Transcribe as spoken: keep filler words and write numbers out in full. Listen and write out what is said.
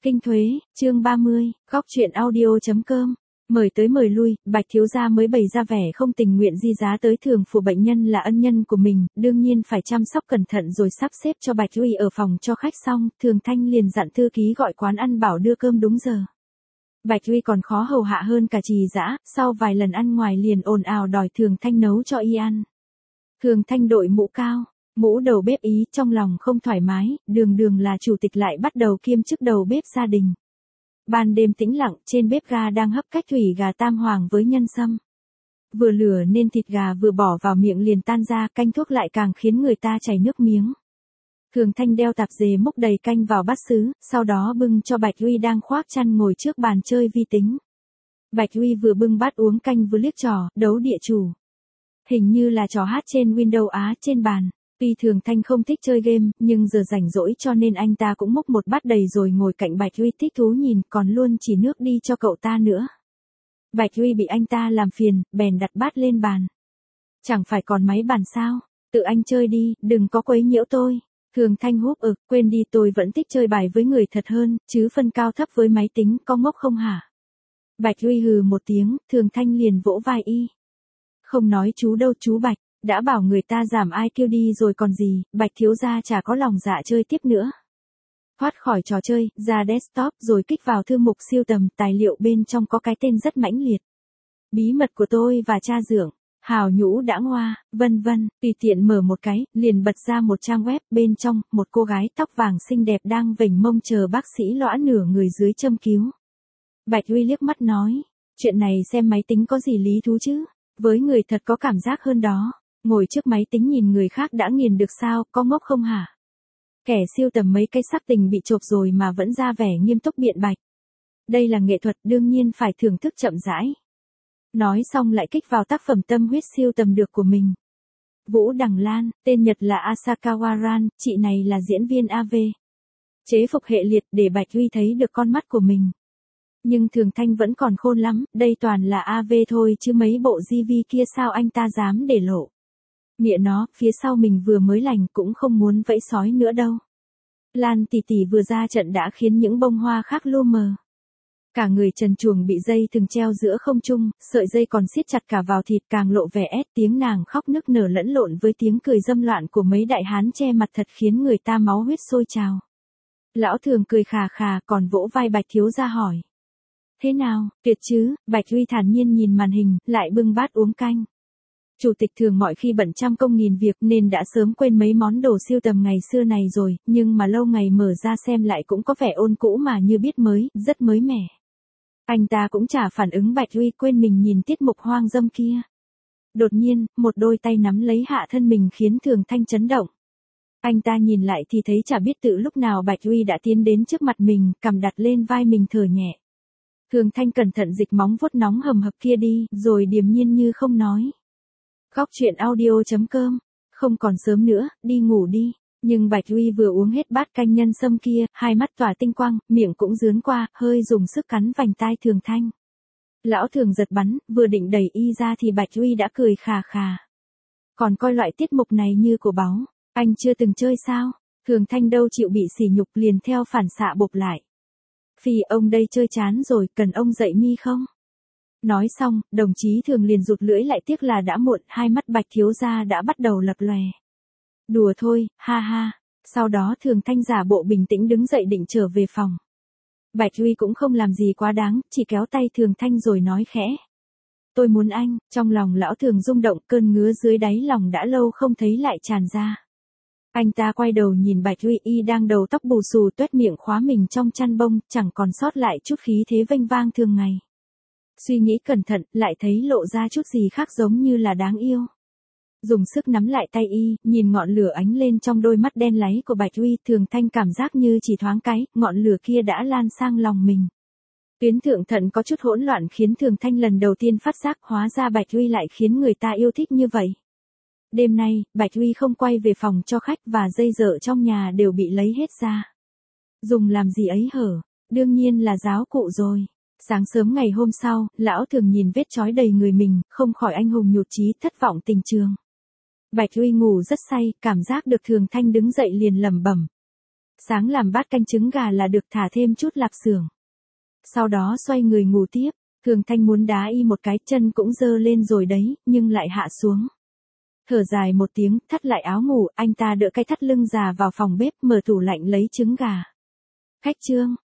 Kinh Thuế, chương ba mươi, góc truyện audio.com. Mời tới mời lui, Bạch thiếu gia mới bày ra vẻ không tình nguyện di giá tới thường phủ bệnh nhân là ân nhân của mình, đương nhiên phải chăm sóc cẩn thận rồi sắp xếp cho Bạch Uy ở phòng cho khách xong, Thường Thanh liền dặn thư ký gọi quán ăn bảo đưa cơm đúng giờ. Bạch Uy còn khó hầu hạ hơn cả Trì Dã, sau vài lần ăn ngoài liền ồn ào đòi Thường Thanh nấu cho y ăn. Thường Thanh đội mũ cao, mũ đầu bếp ý, trong lòng không thoải mái, đường đường là chủ tịch lại bắt đầu kiêm chức đầu bếp gia đình. Ban đêm tĩnh lặng, trên bếp ga đang hấp cách thủy gà tam hoàng với nhân sâm. Vừa lửa nên thịt gà vừa bỏ vào miệng liền tan ra, canh thuốc lại càng khiến người ta chảy nước miếng. Thường Thanh đeo tạp dề múc đầy canh vào bát sứ, sau đó bưng cho Bạch Uy đang khoác chăn ngồi trước bàn chơi vi tính. Bạch Uy vừa bưng bát uống canh vừa liếc trò, đấu địa chủ. Hình như là trò hát trên Windows Á trên bàn. Tuy Thường Thanh không thích chơi game, nhưng giờ rảnh rỗi cho nên anh ta cũng múc một bát đầy rồi ngồi cạnh Bạch Uy thích thú nhìn, còn luôn chỉ nước đi cho cậu ta nữa. Bạch Uy bị anh ta làm phiền, bèn đặt bát lên bàn. Chẳng phải còn máy bàn sao, tự anh chơi đi, đừng có quấy nhiễu tôi. Thường Thanh húp ực, quên đi, tôi vẫn thích chơi bài với người thật hơn, chứ phân cao thấp với máy tính, có ngốc không hả? Bạch Uy hừ một tiếng, Thường Thanh liền vỗ vai y. Không nói chú đâu chú Bạch. Đã bảo người ta giảm ai kêu đi rồi còn gì, Bạch thiếu gia chả có lòng dạ chơi tiếp nữa. Thoát khỏi trò chơi, ra desktop rồi kích vào thư mục siêu tầm, tài liệu bên trong có cái tên rất mãnh liệt. Bí mật của tôi và cha dượng, hào nhũ đã ngoa, vân vân, tùy tiện mở một cái, liền bật ra một trang web, bên trong, một cô gái tóc vàng xinh đẹp đang vểnh mông chờ bác sĩ lõa nửa người dưới châm cứu. Bạch Uy liếc mắt nói, chuyện này xem máy tính có gì lý thú chứ, với người thật có cảm giác hơn đó. Ngồi trước máy tính nhìn người khác đã nghiền được sao, có ngốc không hả? Kẻ siêu tầm mấy cái sắc tình bị chộp rồi mà vẫn ra vẻ nghiêm túc biện bạch. Đây là nghệ thuật, đương nhiên phải thưởng thức chậm rãi. Nói xong lại kích vào tác phẩm tâm huyết siêu tầm được của mình. Vũ Đằng Lan, tên Nhật là Asakawa Ran, chị này là diễn viên a vê. Chế phục hệ liệt để Bạch Uy thấy được con mắt của mình. Nhưng Thường Thanh vẫn còn khôn lắm, đây toàn là a vê thôi chứ mấy bộ gi vi kia sao anh ta dám để lộ. Mẹ nó, phía sau mình vừa mới lành cũng không muốn vẫy sói nữa đâu. Lan tỷ tỷ vừa ra trận đã khiến những bông hoa khác lu mờ. Cả người trần truồng bị dây thừng treo giữa không trung, sợi dây còn siết chặt cả vào thịt càng lộ vẻ ép, tiếng nàng khóc nức nở lẫn lộn với tiếng cười dâm loạn của mấy đại hán che mặt thật khiến người ta máu huyết sôi trào. Lão Thường cười khà khà còn vỗ vai Bạch thiếu gia hỏi. Thế nào, tuyệt chứ, Bạch Uy thản nhiên nhìn màn hình, lại bưng bát uống canh. Chủ tịch Thường mọi khi bận trăm công nghìn việc nên đã sớm quên mấy món đồ siêu tầm ngày xưa này rồi, nhưng mà lâu ngày mở ra xem lại cũng có vẻ ôn cũ mà như biết mới, rất mới mẻ. Anh ta cũng chả phản ứng Bạch Uy quên mình nhìn tiết mục hoang dâm kia. Đột nhiên, một đôi tay nắm lấy hạ thân mình khiến Thường Thanh chấn động. Anh ta nhìn lại thì thấy chả biết tự lúc nào Bạch Uy đã tiến đến trước mặt mình, cầm đặt lên vai mình thở nhẹ. Thường Thanh cẩn thận dịch móng vuốt nóng hầm hập kia đi, rồi điềm nhiên như không nói. Góc truyện audio.com, không còn sớm nữa, đi ngủ đi. Nhưng Bạch Uy vừa uống hết bát canh nhân sâm kia, hai mắt tỏa tinh quang, miệng cũng dướn qua, hơi dùng sức cắn vành tai Thường Thanh. Lão Thường giật bắn, vừa định đẩy y ra thì Bạch Uy đã cười khà khà. Còn coi loại tiết mục này như của báu, anh chưa từng chơi sao? Thường Thanh đâu chịu bị sỉ nhục liền theo phản xạ bộp lại. Phi ông đây chơi chán rồi, cần ông dạy mi không? Nói xong, đồng chí Thường liền rụt lưỡi lại tiếc là đã muộn, hai mắt Bạch thiếu gia đã bắt đầu lập lòe. Đùa thôi, ha ha. Sau đó Thường Thanh giả bộ bình tĩnh đứng dậy định trở về phòng. Bạch Uy cũng không làm gì quá đáng, chỉ kéo tay Thường Thanh rồi nói khẽ. Tôi muốn anh, trong lòng lão Thường rung động, cơn ngứa dưới đáy lòng đã lâu không thấy lại tràn ra. Anh ta quay đầu nhìn Bạch Uy y đang đầu tóc bù xù tuét miệng khóa mình trong chăn bông, chẳng còn sót lại chút khí thế vênh vang thường ngày. Suy nghĩ cẩn thận, lại thấy lộ ra chút gì khác giống như là đáng yêu. Dùng sức nắm lại tay y, nhìn ngọn lửa ánh lên trong đôi mắt đen láy của Bạch Uy, Thường Thanh cảm giác như chỉ thoáng cái, ngọn lửa kia đã lan sang lòng mình. Tuyến thượng thận có chút hỗn loạn khiến Thường Thanh lần đầu tiên phát giác hóa ra Bạch Uy lại khiến người ta yêu thích như vậy. Đêm nay, Bạch Uy không quay về phòng cho khách và dây dợ trong nhà đều bị lấy hết ra. Dùng làm gì ấy hở? Đương nhiên là giáo cụ rồi. Sáng sớm ngày hôm sau, lão Thường nhìn vết chói đầy người mình, không khỏi anh hùng nhụt chí thất vọng tình trường. Bạch Uy ngủ rất say, cảm giác được Thường Thanh đứng dậy liền lẩm bẩm. Sáng làm bát canh trứng gà là được, thả thêm chút lạp xưởng. Sau đó xoay người ngủ tiếp. Thường Thanh muốn đá y một cái, chân cũng dơ lên rồi đấy, nhưng lại hạ xuống. Thở dài một tiếng, thắt lại áo ngủ, anh ta đỡ cái thắt lưng già vào phòng bếp, mở tủ lạnh lấy trứng gà. Khách Trương,